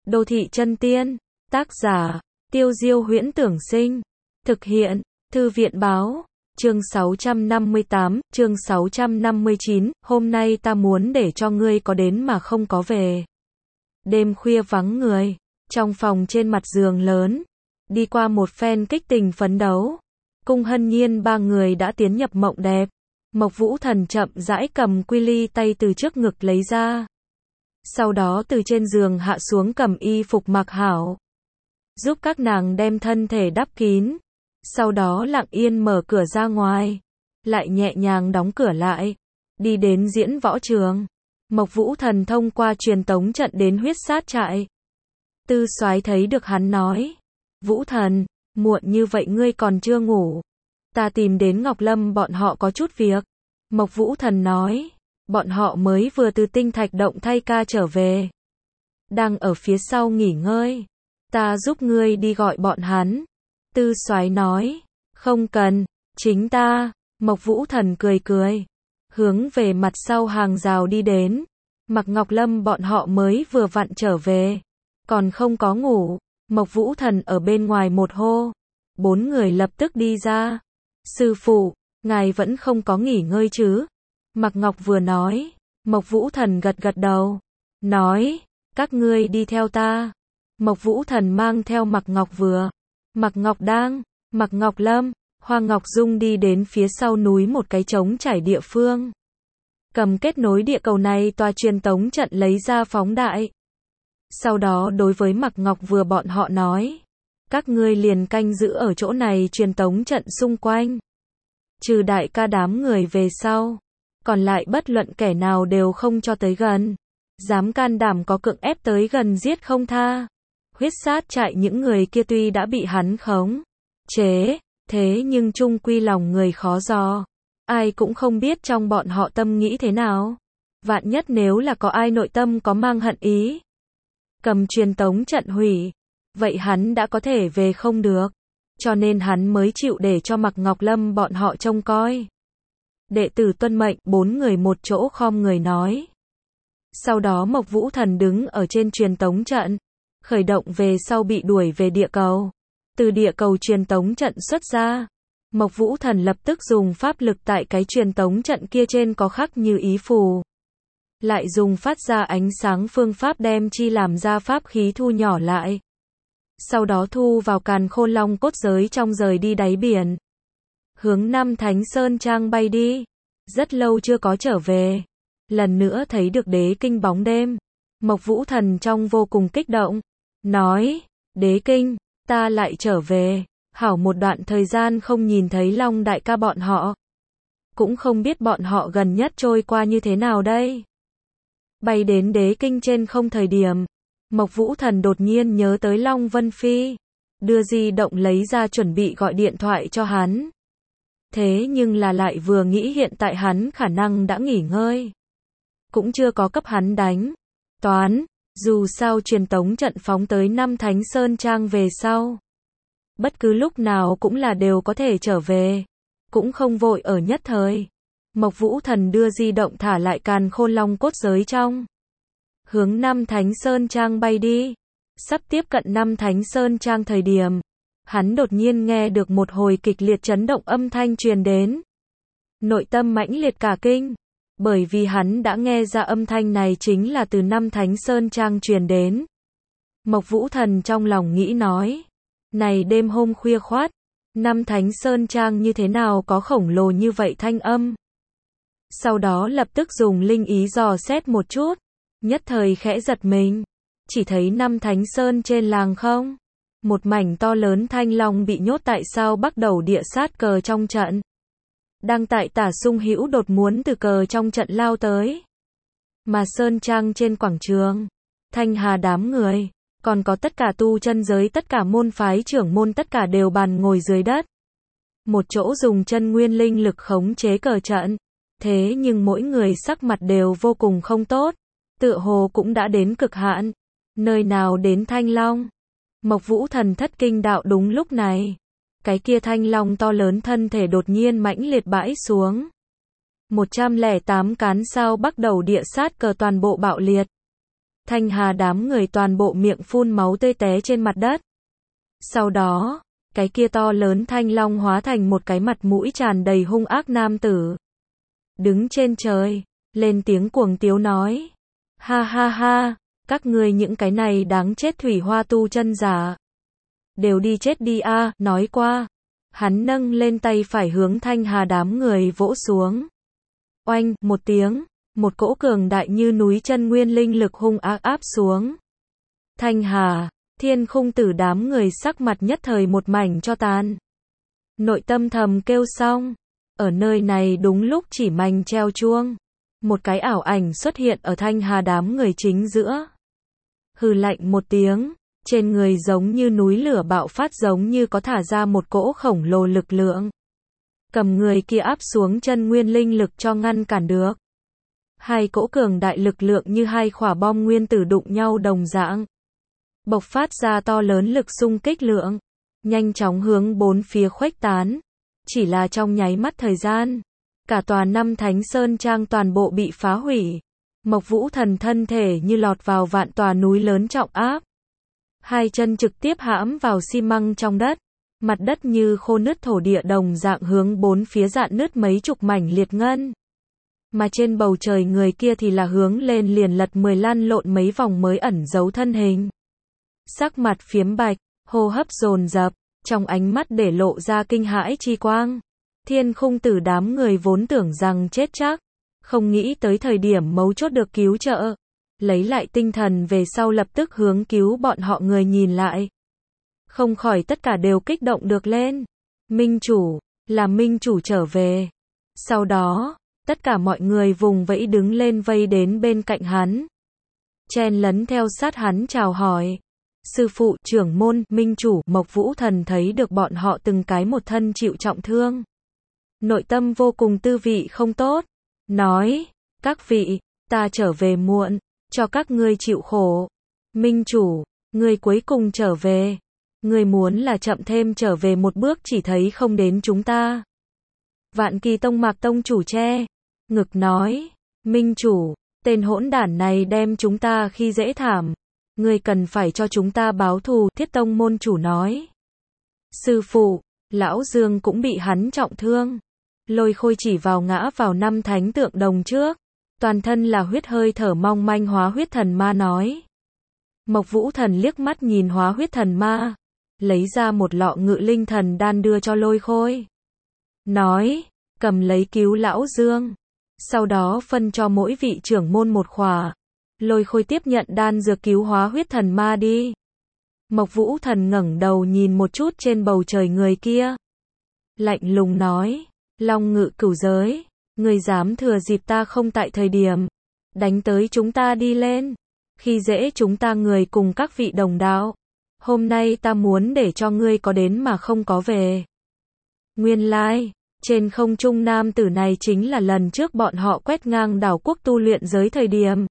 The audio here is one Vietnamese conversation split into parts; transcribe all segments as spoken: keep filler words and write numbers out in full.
Đô thị chân tiên, tác giả, Tiêu Diêu Huyễn Tưởng Sinh, thực hiện, Thư viện Báo, chương sáu trăm năm mươi tám, chương sáu trăm năm mươi chín, hôm nay ta muốn để cho ngươi có đến mà không có về. Đêm khuya vắng người, trong phòng trên mặt giường lớn, đi qua một phen kích tình phấn đấu, Cung Hân Nhiên ba người đã tiến nhập mộng đẹp. Mộc Vũ Thần chậm rãi cầm quy ly tay từ trước ngực lấy ra. Sau đó từ trên giường hạ xuống cầm y phục mặc hảo. Giúp các nàng đem thân thể đắp kín. Sau đó lặng yên mở cửa ra ngoài. Lại nhẹ nhàng đóng cửa lại. Đi đến diễn võ trường. Mộc Vũ Thần thông qua truyền tống trận đến huyết sát trại. Tư Soái thấy được hắn nói. Vũ Thần, muộn như vậy ngươi còn chưa ngủ. Ta tìm đến Ngọc Lâm bọn họ có chút việc. Mộc Vũ Thần nói. Bọn họ mới vừa từ tinh thạch động thay ca trở về. Đang ở phía sau nghỉ ngơi. Ta giúp ngươi đi gọi bọn hắn. Tư Soái nói. Không cần, chính ta. Mộc Vũ Thần cười cười. Hướng về mặt sau hàng rào đi đến. Mạc Ngọc Lâm bọn họ mới vừa vặn trở về. Còn không có ngủ. Mộc Vũ Thần ở bên ngoài một hô. Bốn người lập tức đi ra. Sư phụ, ngài vẫn không có nghỉ ngơi chứ? Mạc Ngọc vừa nói. Mộc Vũ Thần gật gật đầu. Nói, các ngươi đi theo ta. Mộc Vũ Thần mang theo Mạc Ngọc vừa. Mạc Ngọc Đang, Mạc Ngọc Lâm, Hoa Ngọc Dung đi đến phía sau núi một cái trống trải địa phương. Cầm kết nối địa cầu này tòa truyền tống trận lấy ra phóng đại. Sau đó đối với Mạc Ngọc vừa bọn họ nói. Các ngươi liền canh giữ ở chỗ này truyền tống trận xung quanh. Trừ đại ca đám người về sau. Còn lại bất luận kẻ nào đều không cho tới gần. Dám can đảm có cưỡng ép tới gần giết không tha. Huyết sát trại những người kia tuy đã bị hắn khống chế, thế nhưng chung quy lòng người khó dò. Ai cũng không biết trong bọn họ tâm nghĩ thế nào. Vạn nhất nếu là có ai nội tâm có mang hận ý. Cầm truyền tống trận hủy. Vậy hắn đã có thể về không được. Cho nên hắn mới chịu để cho Mạc Ngọc Lâm bọn họ trông coi. Đệ tử tuân mệnh, bốn người một chỗ khom người nói. Sau đó Mộc Vũ Thần đứng ở trên truyền tống trận. Khởi động về sau bị đuổi về địa cầu. Từ địa cầu truyền tống trận xuất ra. Mộc Vũ Thần lập tức dùng pháp lực tại cái truyền tống trận kia trên có khắc như ý phù. Lại dùng phát ra ánh sáng phương pháp đem chi làm ra pháp khí thu nhỏ lại. Sau đó thu vào càn khôn long cốt giới trong rời đi đáy biển. Hướng Nam Thánh Sơn Trang bay đi. Rất lâu chưa có trở về. Lần nữa thấy được đế kinh bóng đêm. Mộc Vũ Thần trong vô cùng kích động. Nói, đế kinh, ta lại trở về. Hảo một đoạn thời gian không nhìn thấy Long đại ca bọn họ. Cũng không biết bọn họ gần nhất trôi qua như thế nào đây. Bay đến đế kinh trên không thời điểm. Mộc Vũ Thần đột nhiên nhớ tới Long Vân Phi. Đưa di động lấy ra chuẩn bị gọi điện thoại cho hắn. Thế nhưng là lại vừa nghĩ hiện tại hắn khả năng đã nghỉ ngơi. Cũng chưa có cấp hắn đánh. Toán, dù sao truyền tống trận phóng tới năm Thánh Sơn Trang về sau. Bất cứ lúc nào cũng là đều có thể trở về. Cũng không vội ở nhất thời. Mộc Vũ Thần đưa di động thả lại càn khôn long cốt giới trong. Hướng năm Thánh Sơn Trang bay đi. Sắp tiếp cận năm Thánh Sơn Trang thời điểm. Hắn đột nhiên nghe được một hồi kịch liệt chấn động âm thanh truyền đến. Nội tâm mãnh liệt cả kinh. Bởi vì hắn đã nghe ra âm thanh này chính là từ năm Thánh Sơn Trang truyền đến. Mộc Vũ Thần trong lòng nghĩ nói. Này đêm hôm khuya khoát. Năm Thánh Sơn Trang như thế nào có khổng lồ như vậy thanh âm. Sau đó lập tức dùng linh ý dò xét một chút. Nhất thời khẽ giật mình. Chỉ thấy năm Thánh Sơn trên làng không. Một mảnh to lớn thanh long bị nhốt tại sao bắt đầu địa sát cờ trong trận. Đang tại tả sung hữu đột muốn từ cờ trong trận lao tới. Mà Sơn Trang trên quảng trường. Thanh Hà đám người. Còn có tất cả tu chân giới tất cả môn phái trưởng môn tất cả đều bàn ngồi dưới đất. Một chỗ dùng chân nguyên linh lực khống chế cờ trận. Thế nhưng mỗi người sắc mặt đều vô cùng không tốt. Tựa hồ cũng đã đến cực hạn. Nơi nào đến thanh long. Mộc Vũ Thần thất kinh đạo đúng lúc này. Cái kia thanh long to lớn thân thể đột nhiên mãnh liệt bãi xuống. một trăm lẻ tám cán sao bắt đầu địa sát cờ toàn bộ bạo liệt. Thanh Hà đám người toàn bộ miệng phun máu tươi té trên mặt đất. Sau đó, cái kia to lớn thanh long hóa thành một cái mặt mũi tràn đầy hung ác nam tử. Đứng trên trời, lên tiếng cuồng tiếu nói. Ha ha ha, các ngươi những cái này đáng chết thủy hoa tu chân giả. Đều đi chết đi a, nói qua. Hắn nâng lên tay phải hướng Thanh Hà đám người vỗ xuống. Oanh, một tiếng, một cỗ cường đại như núi chân nguyên linh lực hung ác áp xuống. Thanh Hà, Thiên Khung Tử đám người sắc mặt nhất thời một mảnh cho tàn. Nội tâm thầm kêu xong, ở nơi này đúng lúc chỉ mành treo chuông. Một cái ảo ảnh xuất hiện ở Thanh Hà đám người chính giữa. Hừ lạnh một tiếng, trên người giống như núi lửa bạo phát giống như có thả ra một cỗ khổng lồ lực lượng. Cầm người kia áp xuống chân nguyên linh lực cho ngăn cản được. Hai cỗ cường đại lực lượng như hai quả bom nguyên tử đụng nhau đồng dạng. Bộc phát ra to lớn lực xung kích lượng. Nhanh chóng hướng bốn phía khuếch tán. Chỉ là trong nháy mắt thời gian. Cả tòa năm Thánh Sơn Trang toàn bộ bị phá hủy. Mộc Vũ Thần thân thể như lọt vào vạn tòa núi lớn trọng áp. Hai chân trực tiếp hãm vào xi măng trong đất. Mặt đất như khô nứt thổ địa đồng dạng hướng bốn phía dạn nứt mấy chục mảnh liệt ngân. Mà trên bầu trời người kia thì là hướng lên liền lật mười lăn lộn mấy vòng mới ẩn giấu thân hình. Sắc mặt phiếm bạch, hô hấp dồn dập, trong ánh mắt để lộ ra kinh hãi chi quang. Thiên Khung Tử đám người vốn tưởng rằng chết chắc, không nghĩ tới thời điểm mấu chốt được cứu trợ. Lấy lại tinh thần về sau lập tức hướng cứu bọn họ người nhìn lại. Không khỏi tất cả đều kích động được lên. Minh chủ, là Minh chủ trở về. Sau đó, tất cả mọi người vùng vẫy đứng lên vây đến bên cạnh hắn. Chen lấn theo sát hắn chào hỏi. Sư phụ, trưởng môn, Minh chủ, Mộc Vũ Thần thấy được bọn họ từng cái một thân chịu trọng thương. Nội tâm vô cùng tư vị không tốt. Nói, các vị, ta trở về muộn, cho các ngươi chịu khổ. Minh chủ, ngươi cuối cùng trở về. Ngươi muốn là chậm thêm trở về một bước chỉ thấy không đến chúng ta. Vạn Kỳ Tông Mạc Tông chủ che ngực nói, Minh chủ, tên hỗn đản này đem chúng ta khi dễ thảm. Ngươi cần phải cho chúng ta báo thù, Thiết Tông môn chủ nói. Sư phụ, lão Dương cũng bị hắn trọng thương. Lôi Khôi chỉ vào ngã vào năm thánh tượng đồng trước. Toàn thân là huyết hơi thở mong manh hóa huyết thần ma nói. Mộc Vũ Thần liếc mắt nhìn hóa huyết thần ma. Lấy ra một lọ ngự linh thần đan đưa cho Lôi Khôi. Nói, cầm lấy cứu lão Dương. Sau đó phân cho mỗi vị trưởng môn một khỏa. Lôi Khôi tiếp nhận đan dược cứu hóa huyết thần ma đi. Mộc Vũ Thần ngẩng đầu nhìn một chút trên bầu trời người kia. Lạnh lùng nói, Long Ngự Cửu Giới, người dám thừa dịp ta không tại thời điểm, đánh tới chúng ta đi lên, khi dễ chúng ta người cùng các vị đồng đạo. Hôm nay ta muốn để cho ngươi có đến mà không có về. Nguyên lai, trên không trung nam tử này chính là lần trước bọn họ quét ngang đảo quốc tu luyện giới thời điểm.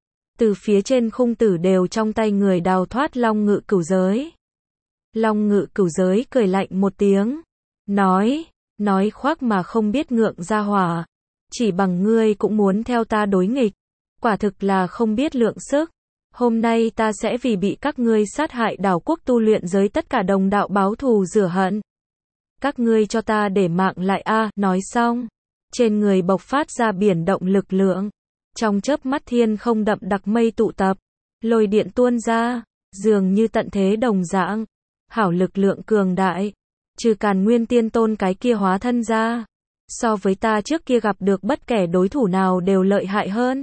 Từ phía trên khung tử đều trong tay người đào thoát Long Ngự Cửu Giới. Long Ngự Cửu Giới cười lạnh một tiếng. Nói, nói khoác mà không biết ngượng ra hỏa. Chỉ bằng ngươi cũng muốn theo ta đối nghịch. Quả thực là không biết lượng sức. Hôm nay ta sẽ vì bị các ngươi sát hại đảo quốc tu luyện giới tất cả đồng đạo báo thù rửa hận. Các ngươi cho ta để mạng lại a, à, nói xong. Trên người bộc phát ra biển động lực lượng. Trong chớp mắt thiên không đậm đặc mây tụ tập. Lôi điện tuôn ra, dường như tận thế đồng dạng. Hảo lực lượng cường đại. Trừ Càn Nguyên Tiên Tôn cái kia hóa thân ra. So với ta trước kia gặp được bất kể đối thủ nào đều lợi hại hơn.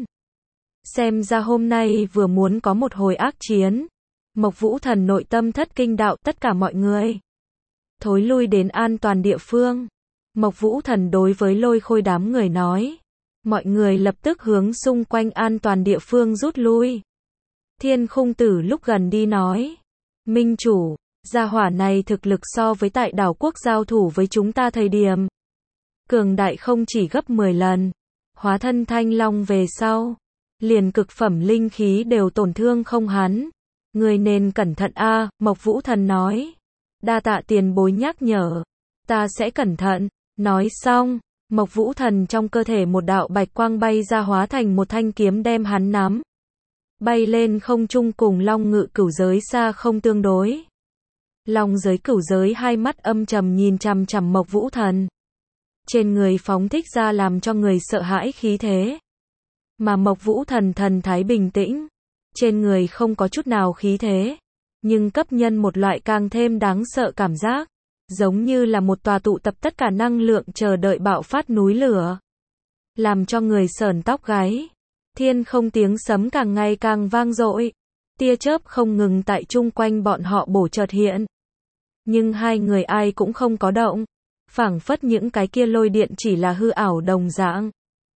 Xem ra hôm nay vừa muốn có một hồi ác chiến. Mộc Vũ Thần nội tâm thất kinh đạo tất cả mọi người. Thối lui đến an toàn địa phương. Mộc Vũ Thần đối với Lôi Khôi đám người nói. Mọi người lập tức hướng xung quanh an toàn địa phương rút lui. Thiên Khung Tử lúc gần đi nói. Minh chủ, gia hỏa này thực lực so với tại đảo quốc giao thủ với chúng ta thời điểm. Cường đại không chỉ gấp mười lần. Hóa thân thanh long về sau. Liền cực phẩm linh khí đều tổn thương không hắn. Người nên cẩn thận a, à, Mộc Vũ Thần nói. Đa tạ tiền bối nhắc nhở. Ta sẽ cẩn thận. Nói xong, Mộc Vũ Thần trong cơ thể một đạo bạch quang bay ra hóa thành một thanh kiếm đem hắn nắm. bay lên không trung cùng long ngự cửu giới xa không tương đối. Long giới cửu giới hai mắt âm trầm nhìn chằm chằm Mộc Vũ Thần. Trên người phóng thích ra làm cho người sợ hãi khí thế. Mà Mộc Vũ Thần thần thái bình tĩnh. Trên người không có chút nào khí thế. Nhưng cấp nhân một loại càng thêm đáng sợ cảm giác. Giống như là một tòa tụ tập tất cả năng lượng chờ đợi bạo phát núi lửa. Làm cho người sởn tóc gáy. Thiên không tiếng sấm càng ngày càng vang dội. Tia chớp không ngừng tại chung quanh bọn họ bổ chợt hiện. Nhưng hai người ai cũng không có động. Phảng phất những cái kia lôi điện chỉ là hư ảo đồng dạng.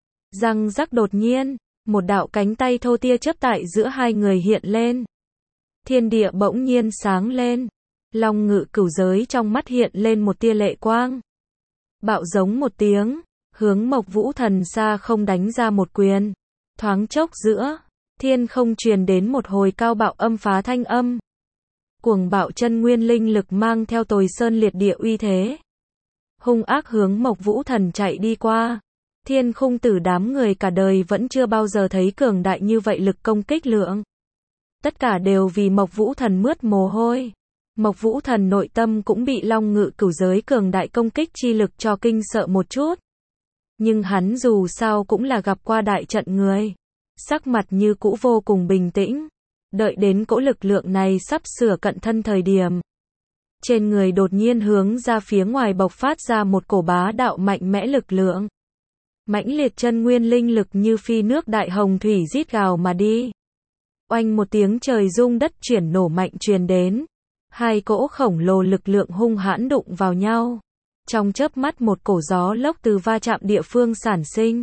Răng rắc đột nhiên, một đạo cánh tay thô tia chớp tại giữa hai người hiện lên. Thiên địa bỗng nhiên sáng lên. Long ngự cửu giới trong mắt hiện lên một tia lệ quang. Bạo giống một tiếng, hướng Mộc Vũ Thần xa không đánh ra một quyền. Thoáng chốc giữa, thiên không truyền đến một hồi cao bạo âm phá thanh âm. Cuồng bạo chân nguyên linh lực mang theo tồi sơn liệt địa uy thế. Hung ác hướng Mộc Vũ Thần chạy đi qua. Thiên khung tử đám người cả đời vẫn chưa bao giờ thấy cường đại như vậy lực công kích lượng. Tất cả đều vì Mộc Vũ Thần mướt mồ hôi. Mộc Vũ Thần nội tâm cũng bị long ngự cửu giới cường đại công kích chi lực cho kinh sợ một chút. Nhưng hắn dù sao cũng là gặp qua đại trận người. Sắc mặt như cũ vô cùng bình tĩnh. Đợi đến cỗ lực lượng này sắp sửa cận thân thời điểm. Trên người đột nhiên hướng ra phía ngoài bộc phát ra một cổ bá đạo mạnh mẽ lực lượng. Mãnh liệt chân nguyên linh lực như phi nước đại hồng thủy rít gào mà đi. Oanh một tiếng trời rung đất chuyển nổ mạnh truyền đến. Hai cỗ khổng lồ lực lượng hung hãn đụng vào nhau. Trong chớp mắt một cổ gió lốc từ va chạm địa phương sản sinh.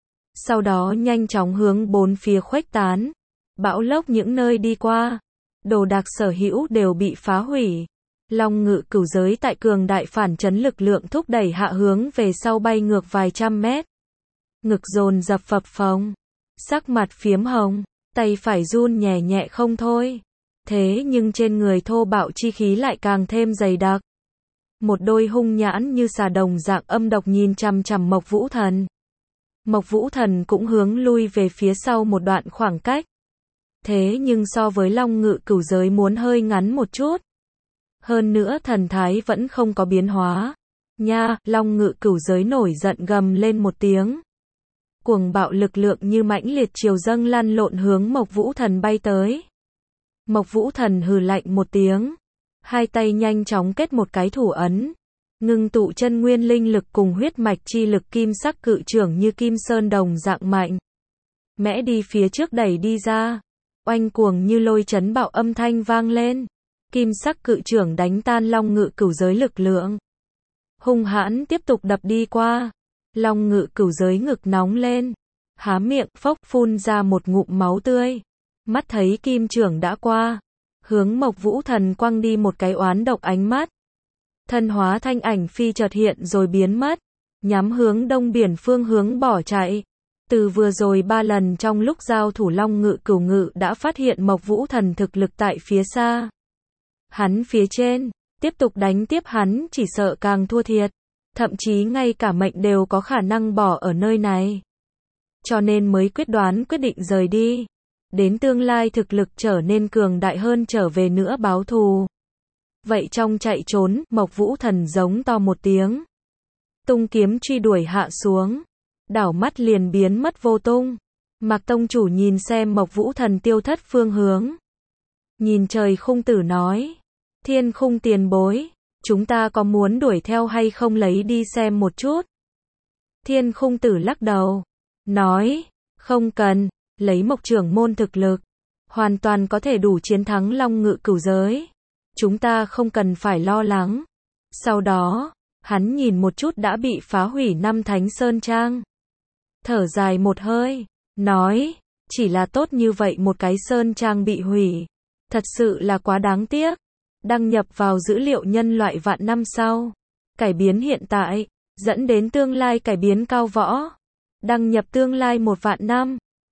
Sau đó nhanh chóng hướng bốn phía khuếch tán. Bão lốc những nơi đi qua. Đồ đạc sở hữu đều bị phá hủy. Long ngự cửu giới tại cường đại phản chấn lực lượng thúc đẩy hạ hướng về sau bay ngược vài trăm mét. Ngực dồn dập phập phồng. Sắc mặt phiếm hồng. Tay phải run nhẹ nhẹ không thôi. Thế nhưng trên người thô bạo chi khí lại càng thêm dày đặc. Một đôi hung nhãn như xà đồng dạng âm độc nhìn chằm chằm Mộc Vũ Thần. Mộc Vũ Thần cũng hướng lui về phía sau một đoạn khoảng cách. Thế nhưng so với long ngự cửu giới muốn hơi ngắn một chút. Hơn nữa thần thái vẫn không có biến hóa. Nha, long ngự cửu giới nổi giận gầm lên một tiếng. Cuồng bạo lực lượng như mãnh liệt triều dâng lăn lộn hướng Mộc Vũ Thần bay tới. Mộc Vũ Thần hừ lạnh một tiếng. Hai tay nhanh chóng kết một cái thủ ấn. Ngưng tụ chân nguyên linh lực cùng huyết mạch chi lực kim sắc cự trưởng như kim sơn đồng dạng mạnh. Mẽ đi phía trước đẩy đi ra. Oanh cuồng như lôi chấn bạo âm thanh vang lên. Kim sắc cự trưởng đánh tan long ngự cửu giới lực lượng. Hung hãn tiếp tục đập đi qua. Long ngự cửu giới ngực nóng lên. Há miệng phốc phun ra một ngụm máu tươi. Mắt thấy kim trưởng đã qua. Hướng Mộc Vũ Thần quăng đi một cái oán độc ánh mắt. Thân hóa thanh ảnh phi chợt hiện rồi biến mất. Nhắm hướng đông biển phương hướng bỏ chạy. Từ vừa rồi ba lần trong lúc giao thủ long ngự cửu ngự đã phát hiện Mộc Vũ Thần thực lực tại phía xa. Hắn phía trên, tiếp tục đánh tiếp hắn chỉ sợ càng thua thiệt. Thậm chí ngay cả mệnh đều có khả năng bỏ ở nơi này. Cho nên mới quyết đoán quyết định rời đi. Đến tương lai thực lực trở nên cường đại hơn trở về nữa báo thù. Vậy trong chạy trốn, Mộc Vũ Thần giống to một tiếng. Tung kiếm truy đuổi hạ xuống. Đảo mắt liền biến mất vô tung. Mạc tông chủ nhìn xem Mộc Vũ Thần tiêu thất phương hướng. Nhìn trời khung tử nói. Thiên khung tiền bối. Chúng ta có muốn đuổi theo hay không lấy đi xem một chút. Thiên khung tử lắc đầu. Nói. Không cần. Lấy Mộc trưởng môn thực lực. Hoàn toàn có thể đủ chiến thắng long ngự cửu giới. Chúng ta không cần phải lo lắng. Sau đó, hắn nhìn một chút đã bị phá hủy năm thánh sơn trang. Thở dài một hơi. Nói. Chỉ là tốt như vậy một cái sơn trang bị hủy. Thật sự là quá đáng tiếc. Đăng nhập vào dữ liệu nhân loại vạn năm sau. Cải biến hiện tại. Dẫn đến tương lai cải biến cao võ. Đăng nhập tương lai một vạn năm.